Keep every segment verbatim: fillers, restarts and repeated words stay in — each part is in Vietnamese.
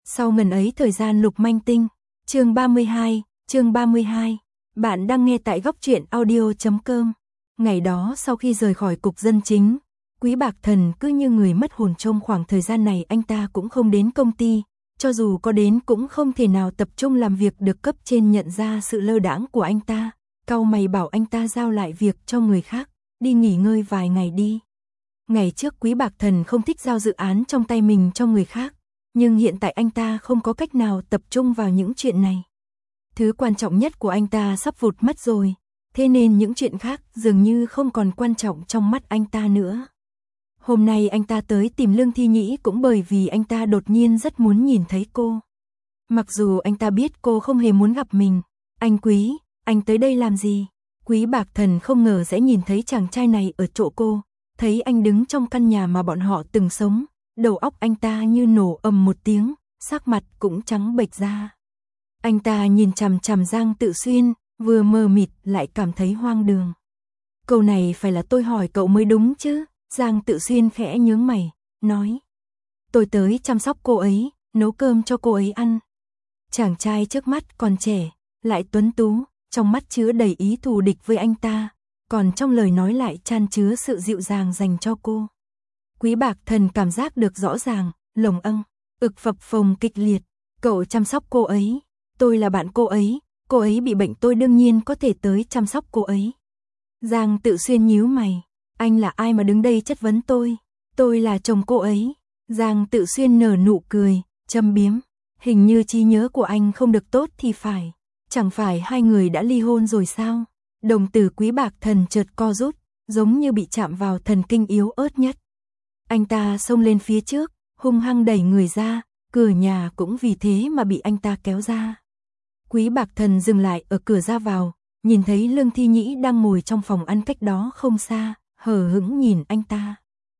Sau ngần ấy thời gian Lục Manh Tinh, chương ba mươi hai, chương ba mươi hai, bạn đang nghe tại góc truyện audio chấm com. Ngày đó sau khi rời khỏi cục dân chính, Quý Bạc Thần cứ như người mất hồn. Trong khoảng thời gian này anh ta cũng không đến công ty, cho dù có đến cũng không thể nào tập trung làm việc được. Cấp trên nhận ra sự lơ đãng của anh ta, cau mày bảo anh ta giao lại việc cho người khác, đi nghỉ ngơi vài ngày đi. Ngày trước Quý Bạc Thần không thích giao dự án trong tay mình cho người khác, nhưng hiện tại anh ta không có cách nào tập trung vào những chuyện này. Thứ quan trọng nhất của anh ta sắp vụt mất rồi, thế nên những chuyện khác dường như không còn quan trọng trong mắt anh ta nữa. Hôm nay anh ta tới tìm Lương Thi Nhĩ cũng bởi vì anh ta đột nhiên rất muốn nhìn thấy cô. Mặc dù anh ta biết cô không hề muốn gặp mình. Anh Quý, anh tới đây làm gì? Quý Bạc Thần không ngờ sẽ nhìn thấy chàng trai này ở chỗ cô. Thấy anh đứng trong căn nhà mà bọn họ từng sống, đầu óc anh ta như nổ ầm một tiếng, sắc mặt cũng trắng bệch ra. Anh ta nhìn chằm chằm Giang Tự Xuyên, vừa mờ mịt lại cảm thấy hoang đường. Câu này phải là tôi hỏi cậu mới đúng chứ? Giang Tự Xuyên khẽ nhướng mày, nói. Tôi tới chăm sóc cô ấy, nấu cơm cho cô ấy ăn. Chàng trai trước mắt còn trẻ, lại tuấn tú, trong mắt chứa đầy ý thù địch với anh ta, còn trong lời nói lại chan chứa sự dịu dàng dành cho cô. Quý Bạc Thần cảm giác được rõ ràng, lồng âng, ực phập phồng kịch liệt. Cậu chăm sóc cô ấy, tôi là bạn cô ấy, cô ấy bị bệnh tôi đương nhiên có thể tới chăm sóc cô ấy. Giang Tự Xuyên nhíu mày, anh là ai mà đứng đây chất vấn tôi? Tôi là chồng cô ấy. Giang Tự Xuyên nở nụ cười, châm biếm, hình như trí nhớ của anh không được tốt thì phải. Chẳng phải hai người đã ly hôn rồi sao? Đồng tử Quý Bạc Thần chợt co rút, giống như bị chạm vào thần kinh yếu ớt nhất. Anh ta xông lên phía trước, hung hăng đẩy người ra, cửa nhà cũng vì thế mà bị anh ta kéo ra. Quý Bạc Thần dừng lại ở cửa ra vào, nhìn thấy Lương Thi Nhĩ đang ngồi trong phòng ăn cách đó không xa, hờ hững nhìn anh ta.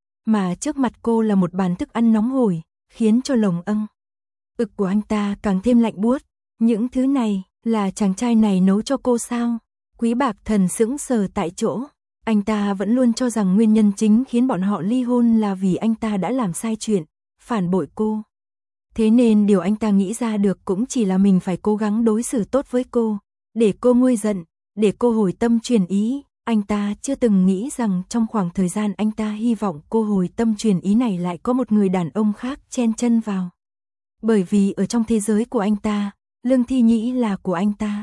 Mà trước mặt cô là một bàn thức ăn nóng hổi, khiến cho lồng âng, ực của anh ta càng thêm lạnh buốt. Những thứ này là chàng trai này nấu cho cô sao? Quý Bạc Thần sững sờ tại chỗ. Anh ta vẫn luôn cho rằng nguyên nhân chính khiến bọn họ ly hôn là vì anh ta đã làm sai chuyện, phản bội cô. Thế nên điều anh ta nghĩ ra được cũng chỉ là mình phải cố gắng đối xử tốt với cô, để cô nguôi giận, để cô hồi tâm chuyển ý. Anh ta chưa từng nghĩ rằng trong khoảng thời gian anh ta hy vọng cô hồi tâm chuyển ý này lại có một người đàn ông khác chen chân vào. Bởi vì ở trong thế giới của anh ta, Lương Thi Nhĩ là của anh ta.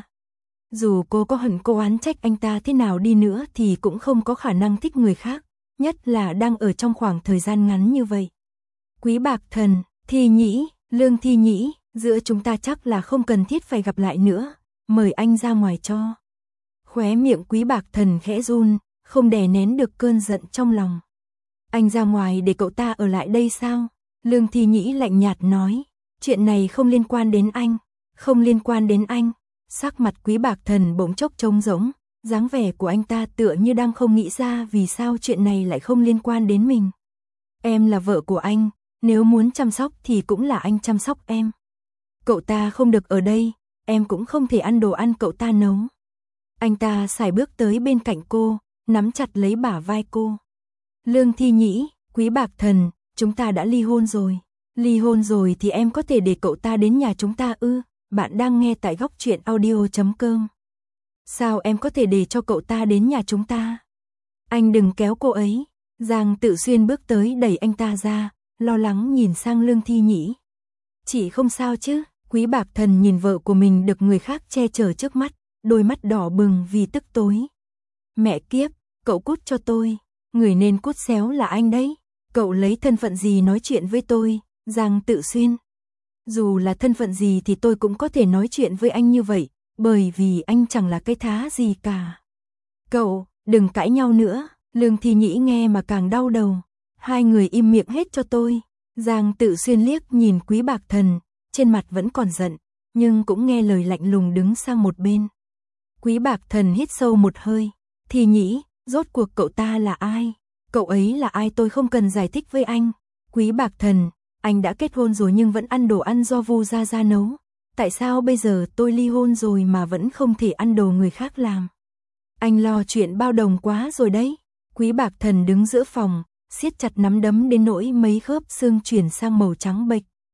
Dù cô có hận cô oán trách anh ta thế nào đi nữa thì cũng không có khả năng thích người khác, nhất là đang ở trong khoảng thời gian ngắn như vậy. Quý Bạc Thần, Thi Nhĩ, Lương Thi Nhĩ, giữa chúng ta chắc là không cần thiết phải gặp lại nữa, mời anh ra ngoài cho. Khóe miệng Quý Bạc Thần khẽ run, không đè nén được cơn giận trong lòng. Anh ra ngoài để cậu ta ở lại đây sao? Lương Thi Nhĩ lạnh nhạt nói, chuyện này không liên quan đến anh, không liên quan đến anh. Sắc mặt Quý Bạc Thần bỗng chốc trống rỗng, dáng vẻ của anh ta tựa như đang không nghĩ ra vì sao chuyện này lại không liên quan đến mình. Em là vợ của anh, nếu muốn chăm sóc thì cũng là anh chăm sóc em. Cậu ta không được ở đây, em cũng không thể ăn đồ ăn cậu ta nấu. Anh ta sải bước tới bên cạnh cô, nắm chặt lấy bả vai cô. Lương Thi Nhĩ, Quý Bạc Thần, chúng ta đã ly hôn rồi. Ly hôn rồi thì em có thể để cậu ta đến nhà chúng ta ư? Bạn đang nghe tại góc truyện audio chấm com. Sao em có thể để cho cậu ta đến nhà chúng ta? Anh đừng kéo cô ấy. Giang Tự Xuyên bước tới đẩy anh ta ra, lo lắng nhìn sang Lương Thi Nhĩ. Chị không sao chứ? Quý Bạc Thần nhìn vợ của mình được người khác che chở trước mắt, đôi mắt đỏ bừng vì tức tối. Mẹ kiếp, cậu cút cho tôi. Người nên cút xéo là anh đấy. Cậu lấy thân phận gì nói chuyện với tôi? Giang Tự Xuyên. Dù là thân phận gì thì tôi cũng có thể nói chuyện với anh như vậy, bởi vì anh chẳng là cái thá gì cả. Cậu, đừng cãi nhau nữa. Lương Thi Nhĩ nghe mà càng đau đầu. Hai người im miệng hết cho tôi. Giang Tự Xuyên liếc nhìn Quý Bạc Thần, trên mặt vẫn còn giận, nhưng cũng nghe lời lạnh lùng đứng sang một bên. Quý Bạc Thần hít sâu một hơi. Thi Nhĩ, rốt cuộc cậu ta là ai? Cậu ấy là ai tôi không cần giải thích với anh. Quý Bạc Thần, anh đã kết hôn rồi nhưng vẫn ăn đồ ăn do Vu Gia Gia nấu. Tại sao bây giờ tôi ly hôn rồi mà vẫn không thể ăn đồ người khác làm? Anh lo chuyện bao đồng quá rồi đấy. Quý Bạc Thần đứng giữa phòng, siết chặt nắm đấm đến nỗi mấy khớp xương chuyển sang màu trắng bệch.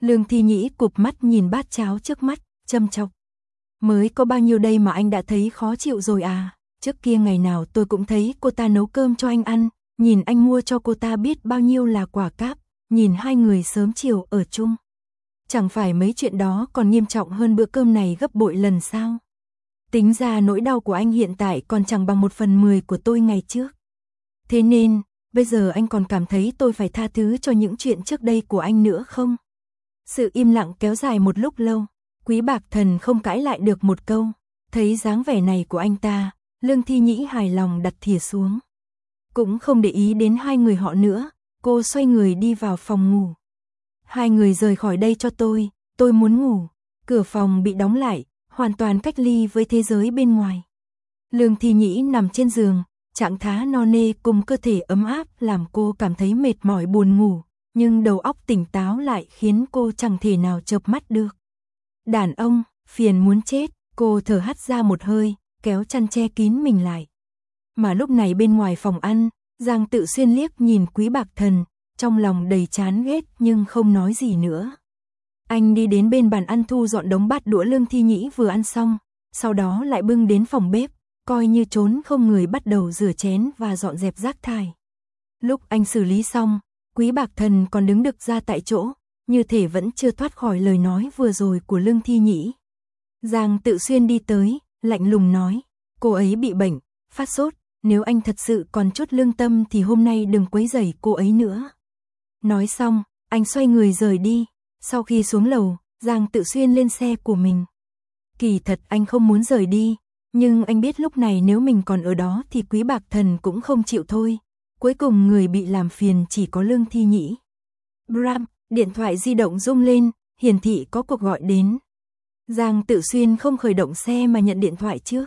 Lương Thi Nhĩ cụp mắt nhìn bát cháo trước mắt, châm chọc. Mới có bao nhiêu đây mà anh đã thấy khó chịu rồi à? Trước kia ngày nào tôi cũng thấy cô ta nấu cơm cho anh ăn, nhìn anh mua cho cô ta biết bao nhiêu là quả cáp, nhìn hai người sớm chiều ở chung. Chẳng phải mấy chuyện đó còn nghiêm trọng hơn bữa cơm này gấp bội lần sao? Tính ra nỗi đau của anh hiện tại còn chẳng bằng một phần mười của tôi ngày trước. Thế nên, bây giờ anh còn cảm thấy tôi phải tha thứ cho những chuyện trước đây của anh nữa không? Sự im lặng kéo dài một lúc lâu, Quý Bạc Thần không cãi lại được một câu. Thấy dáng vẻ này của anh ta, Lương Thi Nhĩ hài lòng đặt thìa xuống. Cũng không để ý đến hai người họ nữa, cô xoay người đi vào phòng ngủ. Hai người rời khỏi đây cho tôi, tôi muốn ngủ. Cửa phòng bị đóng lại, hoàn toàn cách ly với thế giới bên ngoài. Lương Thi Nhĩ nằm trên giường, trạng thái no nê cùng cơ thể ấm áp làm cô cảm thấy mệt mỏi buồn ngủ, nhưng đầu óc tỉnh táo lại khiến cô chẳng thể nào chợp mắt được. Đàn ông, phiền muốn chết, cô thở hắt ra một hơi, kéo chăn che kín mình lại. Mà lúc này bên ngoài phòng ăn, Giang Tự Xuyên liếc nhìn Quý Bạc Thần, trong lòng đầy chán ghét nhưng không nói gì nữa. Anh đi đến bên bàn ăn thu dọn đống bát đũa Lương Thi Nhĩ vừa ăn xong, sau đó lại bưng đến phòng bếp, coi như trốn không người bắt đầu rửa chén và dọn dẹp rác thải. Lúc anh xử lý xong, Quý Bạc Thần còn đứng đực ra tại chỗ, như thể vẫn chưa thoát khỏi lời nói vừa rồi của Lương Thi Nhĩ. Giang Tự Xuyên đi tới, lạnh lùng nói, cô ấy bị bệnh, phát sốt, nếu anh thật sự còn chút lương tâm thì hôm nay đừng quấy rầy cô ấy nữa. Nói xong, anh xoay người rời đi, sau khi xuống lầu, Giang Tự Xuyên lên xe của mình. Kỳ thật anh không muốn rời đi, nhưng anh biết lúc này nếu mình còn ở đó thì Quý Bạc Thần cũng không chịu thôi. Cuối cùng người bị làm phiền chỉ có Lương Thi Nhĩ. Bram, điện thoại di động rung lên, hiển thị có cuộc gọi đến. Giang Tự Xuyên không khởi động xe mà nhận điện thoại trước.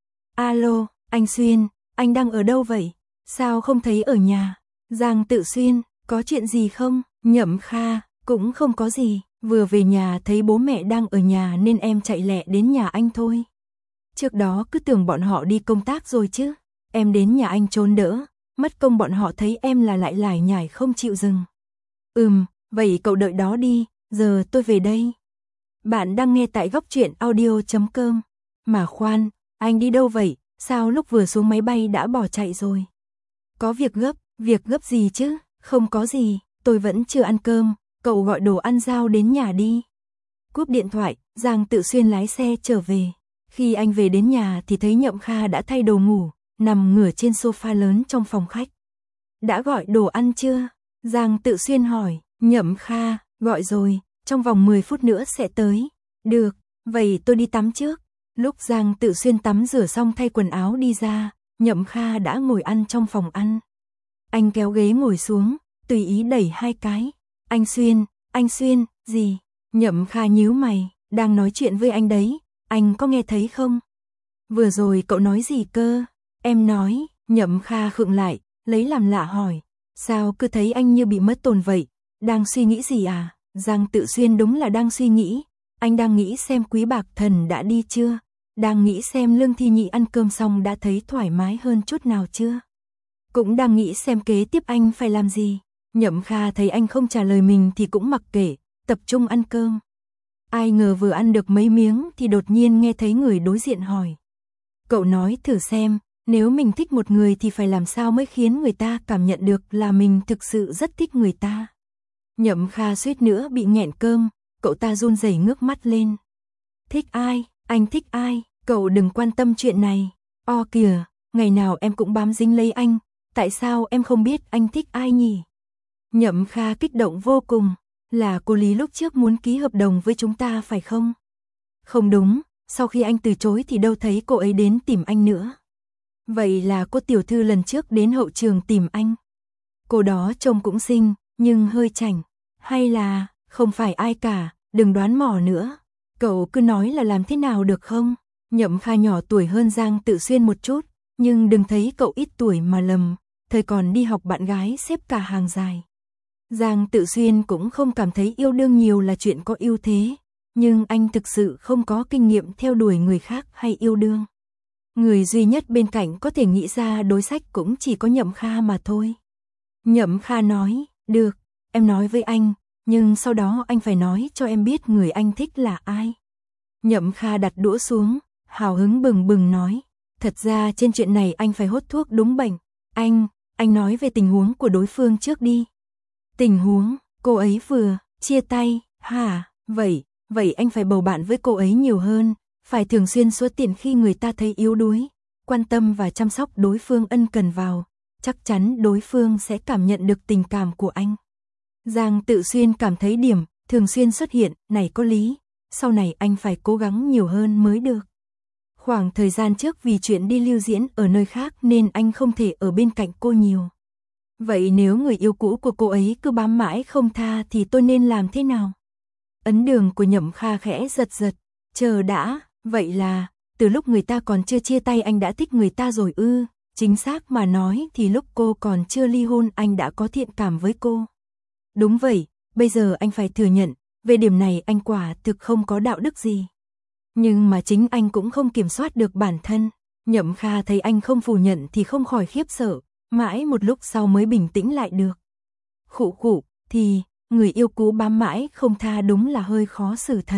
Alo, anh Xuyên, anh đang ở đâu vậy? Sao không thấy ở nhà? Giang Tự Xuyên, có chuyện gì không? Nhậm Kha, cũng không có gì, vừa về nhà thấy bố mẹ đang ở nhà nên em chạy lẹ đến nhà anh thôi. Trước đó cứ tưởng bọn họ đi công tác rồi chứ, em đến nhà anh trốn đỡ, mất công bọn họ thấy em là lại lải nhải không chịu dừng. Ừm, vậy cậu đợi đó đi, giờ tôi về đây. Bạn đang nghe tại góc truyện audio chấm com. Mà khoan, anh đi đâu vậy? Sao lúc vừa xuống máy bay đã bỏ chạy rồi? Có việc gấp, việc gấp gì chứ? Không có gì, tôi vẫn chưa ăn cơm, cậu gọi đồ ăn giao đến nhà đi. Cúp điện thoại, Giang Tự Xuyên lái xe trở về. Khi anh về đến nhà thì thấy Nhậm Kha đã thay đồ ngủ, nằm ngửa trên sofa lớn trong phòng khách. Đã gọi đồ ăn chưa? Giang Tự Xuyên hỏi. Nhậm Kha, gọi rồi, trong vòng mười phút nữa sẽ tới. Được, vậy tôi đi tắm trước. Lúc Giang Tự Xuyên tắm rửa xong thay quần áo đi ra, Nhậm Kha đã ngồi ăn trong phòng ăn. Anh kéo ghế ngồi xuống, tùy ý đẩy hai cái. Anh Xuyên, anh Xuyên, gì? Nhậm Kha nhíu mày, đang nói chuyện với anh đấy, anh có nghe thấy không? Vừa rồi cậu nói gì cơ? Em nói. Nhậm Kha khựng lại, lấy làm lạ hỏi. Sao cứ thấy anh như bị mất tồn vậy? Đang suy nghĩ gì à? Giang Tự Xuyên đúng là đang suy nghĩ. Anh đang nghĩ xem Quý Bạc Thần đã đi chưa? Đang nghĩ xem Lương Thi Nhĩ ăn cơm xong đã thấy thoải mái hơn chút nào chưa? Cũng đang nghĩ xem kế tiếp anh phải làm gì. Nhậm Kha thấy anh không trả lời mình thì cũng mặc kệ, tập trung ăn cơm. Ai ngờ vừa ăn được mấy miếng thì đột nhiên nghe thấy người đối diện hỏi. Cậu nói thử xem, nếu mình thích một người thì phải làm sao mới khiến người ta cảm nhận được là mình thực sự rất thích người ta. Nhậm Kha suýt nữa bị nghẹn cơm, cậu ta run rẩy ngước mắt lên. Thích ai? Anh thích ai? Cậu đừng quan tâm chuyện này. O kìa, ngày nào em cũng bám dính lấy anh, tại sao em không biết anh thích ai nhỉ? Nhậm Kha kích động vô cùng, là cô Lý lúc trước muốn ký hợp đồng với chúng ta phải không? Không đúng, sau khi anh từ chối thì đâu thấy cô ấy đến tìm anh nữa. Vậy là cô tiểu thư lần trước đến hậu trường tìm anh. Cô đó trông cũng xinh, nhưng hơi chảnh. Hay là, không phải ai cả, đừng đoán mò nữa. Cậu cứ nói là làm thế nào được không? Nhậm Kha nhỏ tuổi hơn Giang Tự Xuyên một chút, nhưng đừng thấy cậu ít tuổi mà lầm, thời còn đi học bạn gái xếp cả hàng dài. Giang Tự Xuyên cũng không cảm thấy yêu đương nhiều là chuyện có ưu thế, nhưng anh thực sự không có kinh nghiệm theo đuổi người khác hay yêu đương. Người duy nhất bên cạnh có thể nghĩ ra đối sách cũng chỉ có Nhậm Kha mà thôi. Nhậm Kha nói, được, em nói với anh, nhưng sau đó anh phải nói cho em biết người anh thích là ai. Nhậm Kha đặt đũa xuống, hào hứng bừng bừng nói, thật ra trên chuyện này anh phải hốt thuốc đúng bệnh. Anh, anh nói về tình huống của đối phương trước đi. Tình huống, cô ấy vừa chia tay, hả? Vậy, vậy anh phải bầu bạn với cô ấy nhiều hơn, phải thường xuyên xuất hiện khi người ta thấy yếu đuối, quan tâm và chăm sóc đối phương ân cần vào, chắc chắn đối phương sẽ cảm nhận được tình cảm của anh. Giang Tự Xuyên cảm thấy điểm thường xuyên xuất hiện này có lý, sau này anh phải cố gắng nhiều hơn mới được. Khoảng thời gian trước vì chuyện đi lưu diễn ở nơi khác nên anh không thể ở bên cạnh cô nhiều. Vậy nếu người yêu cũ của cô ấy cứ bám mãi không tha thì tôi nên làm thế nào? Ấn đường của Nhậm Kha khẽ giật giật, chờ đã, vậy là, từ lúc người ta còn chưa chia tay anh đã thích người ta rồi ư? Chính xác mà nói thì lúc cô còn chưa ly hôn anh đã có thiện cảm với cô. Đúng vậy, bây giờ anh phải thừa nhận, về điểm này anh quả thực không có đạo đức gì. Nhưng mà chính anh cũng không kiểm soát được bản thân. Nhậm Kha thấy anh không phủ nhận thì không khỏi khiếp sợ, mãi một lúc sau mới bình tĩnh lại được. Khụ khụ, thì, người yêu cũ bám mãi không tha đúng là hơi khó xử thật.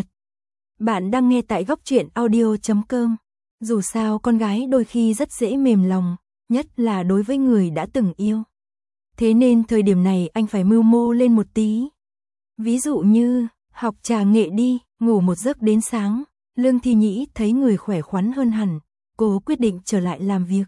Bạn đang nghe tại góc truyện audio chấm com. Dù sao con gái đôi khi rất dễ mềm lòng, nhất là đối với người đã từng yêu. Thế nên thời điểm này anh phải mưu mô lên một tí. Ví dụ như, học trà nghệ đi, ngủ một giấc đến sáng. Lương Thi Nhĩ thấy người khỏe khoắn hơn hẳn, cô quyết định trở lại làm việc.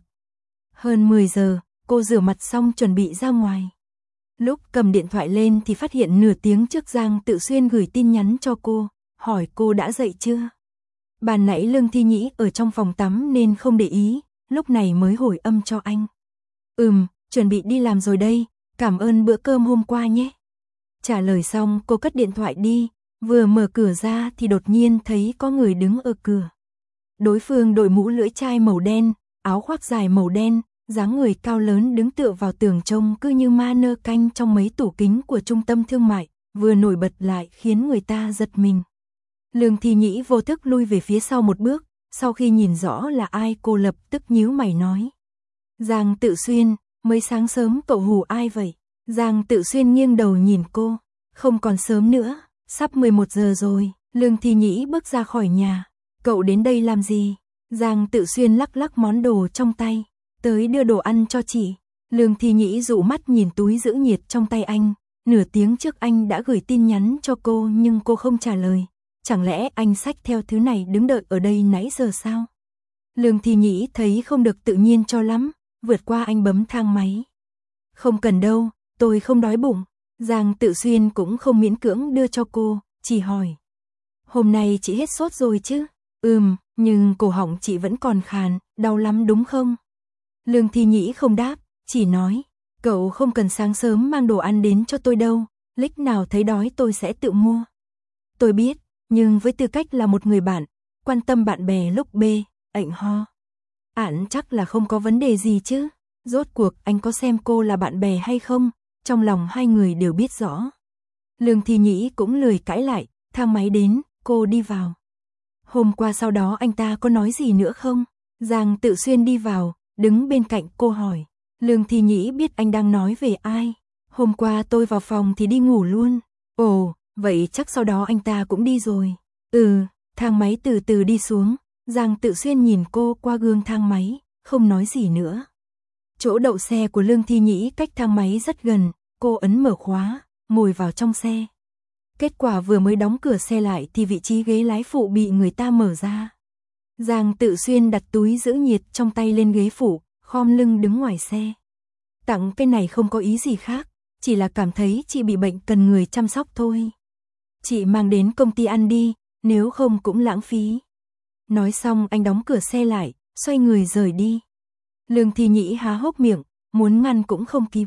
Hơn mười giờ, cô rửa mặt xong chuẩn bị ra ngoài. Lúc cầm điện thoại lên thì phát hiện nửa tiếng trước Giang Tự Xuyên gửi tin nhắn cho cô, hỏi cô đã dậy chưa. Ban nãy Lương Thi Nhĩ ở trong phòng tắm nên không để ý, lúc này mới hồi âm cho anh. Ừm, chuẩn bị đi làm rồi đây, cảm ơn bữa cơm hôm qua nhé. Trả lời xong cô cất điện thoại đi, vừa mở cửa ra thì đột nhiên thấy có người đứng ở cửa. Đối phương đội mũ lưỡi chai màu đen, áo khoác dài màu đen, dáng người cao lớn đứng tựa vào tường trông cứ như ma nơ canh trong mấy tủ kính của trung tâm thương mại, vừa nổi bật lại khiến người ta giật mình. Lương Thi Nhĩ vô thức lui về phía sau một bước, sau khi nhìn rõ là ai cô lập tức nhíu mày nói. Giang Tự Xuyên, mới sáng sớm cậu hù ai vậy? Giang Tự Xuyên nghiêng đầu nhìn cô, không còn sớm nữa, sắp mười một giờ rồi. Lương Thi Nhĩ bước ra khỏi nhà, cậu đến đây làm gì? Giang Tự Xuyên lắc lắc món đồ trong tay, tới đưa đồ ăn cho chị. Lương Thi Nhĩ dụ mắt nhìn túi giữ nhiệt trong tay anh, nửa tiếng trước anh đã gửi tin nhắn cho cô nhưng cô không trả lời. Chẳng lẽ anh xách theo thứ này đứng đợi ở đây nãy giờ sao? Lương Thi Nhĩ thấy không được tự nhiên cho lắm, vượt qua anh bấm thang máy. Không cần đâu, tôi không đói bụng. Giang Tự Xuyên cũng không miễn cưỡng đưa cho cô, chỉ hỏi. Hôm nay chị hết sốt rồi chứ? Ừm, nhưng cổ họng chị vẫn còn khàn, đau lắm đúng không? Lương Thi Nhĩ không đáp, chỉ nói. Cậu không cần sáng sớm mang đồ ăn đến cho tôi đâu, lúc nào thấy đói tôi sẽ tự mua. Tôi biết, nhưng với tư cách là một người bạn, quan tâm bạn bè lúc bê, ạnh ho. Ản chắc là không có vấn đề gì chứ, rốt cuộc anh có xem cô là bạn bè hay không, trong lòng hai người đều biết rõ. Lương Thi Nhĩ cũng lười cãi lại, thang máy đến, cô đi vào. Hôm qua sau đó anh ta có nói gì nữa không? Giang Tự Xuyên đi vào, đứng bên cạnh cô hỏi. Lương Thi Nhĩ biết anh đang nói về ai. Hôm qua tôi vào phòng thì đi ngủ luôn. Ồ, vậy chắc sau đó anh ta cũng đi rồi. Ừ, thang máy từ từ đi xuống. Giang Tự Xuyên nhìn cô qua gương thang máy, không nói gì nữa. Chỗ đậu xe của Lương Thi Nhĩ cách thang máy rất gần, cô ấn mở khóa, ngồi vào trong xe. Kết quả vừa mới đóng cửa xe lại thì vị trí ghế lái phụ bị người ta mở ra. Giang Tự Xuyên đặt túi giữ nhiệt trong tay lên ghế phụ, khom lưng đứng ngoài xe. Tặng cái này không có ý gì khác, chỉ là cảm thấy chị bị bệnh cần người chăm sóc thôi. Chị mang đến công ty ăn đi, nếu không cũng lãng phí. Nói xong anh đóng cửa xe lại, xoay người rời đi. Lương Thi Nhĩ há hốc miệng, muốn ngăn cũng không kịp.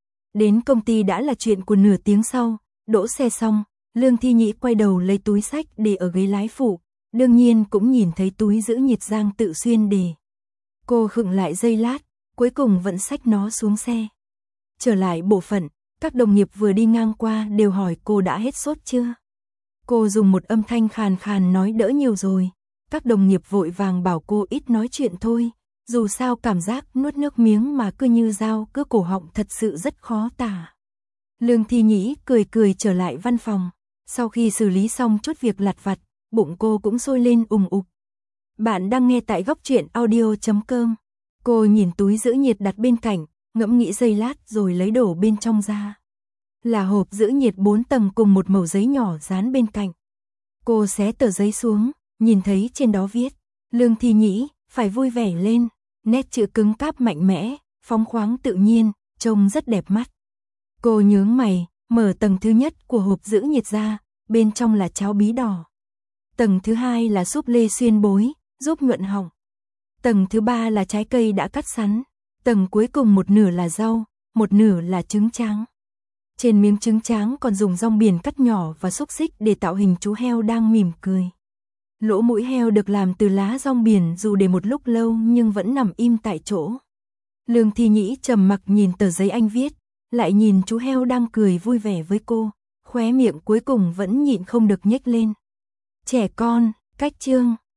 Đến công ty đã là chuyện của nửa tiếng sau, đỗ xe xong, Lương Thi Nhĩ quay đầu lấy túi xách để ở ghế lái phụ, đương nhiên cũng nhìn thấy túi giữ nhiệt Giang Tự Xuyên để. Cô khựng lại giây lát, cuối cùng vẫn xách nó xuống xe. Trở lại bộ phận, các đồng nghiệp vừa đi ngang qua đều hỏi cô đã hết sốt chưa. Cô dùng một âm thanh khàn khàn nói đỡ nhiều rồi, các đồng nghiệp vội vàng bảo cô ít nói chuyện thôi. Dù sao cảm giác nuốt nước miếng mà cứ như dao cứ cổ họng thật sự rất khó tả. Lương Thi Nhĩ cười cười trở lại văn phòng. Sau khi xử lý xong chút việc lặt vặt, bụng cô cũng sôi lên ùng ục. Bạn đang nghe tại góc truyện audio chấm com. Cô nhìn túi giữ nhiệt đặt bên cạnh, ngẫm nghĩ giây lát rồi lấy đồ bên trong ra. Là hộp giữ nhiệt bốn tầng cùng một mẩu giấy nhỏ dán bên cạnh. Cô xé tờ giấy xuống, nhìn thấy trên đó viết, Lương Thi Nhĩ, phải vui vẻ lên, nét chữ cứng cáp mạnh mẽ, phóng khoáng tự nhiên, trông rất đẹp mắt. Cô nhướng mày, mở tầng thứ nhất của hộp giữ nhiệt ra, bên trong là cháo bí đỏ. Tầng thứ hai là súp lê xuyên bối, giúp nhuận họng. Tầng thứ ba là trái cây đã cắt sắn. Tầng cuối cùng một nửa là rau, một nửa là trứng tráng. Trên miếng trứng tráng còn dùng rong biển cắt nhỏ và xúc xích để tạo hình chú heo đang mỉm cười. Lỗ mũi heo được làm từ lá rong biển dù để một lúc lâu nhưng vẫn nằm im tại chỗ. Lương Thi Nhĩ trầm mặc nhìn tờ giấy anh viết, lại nhìn chú heo đang cười vui vẻ với cô, khóe miệng cuối cùng vẫn nhịn không được nhếch lên. Trẻ con, cách chương.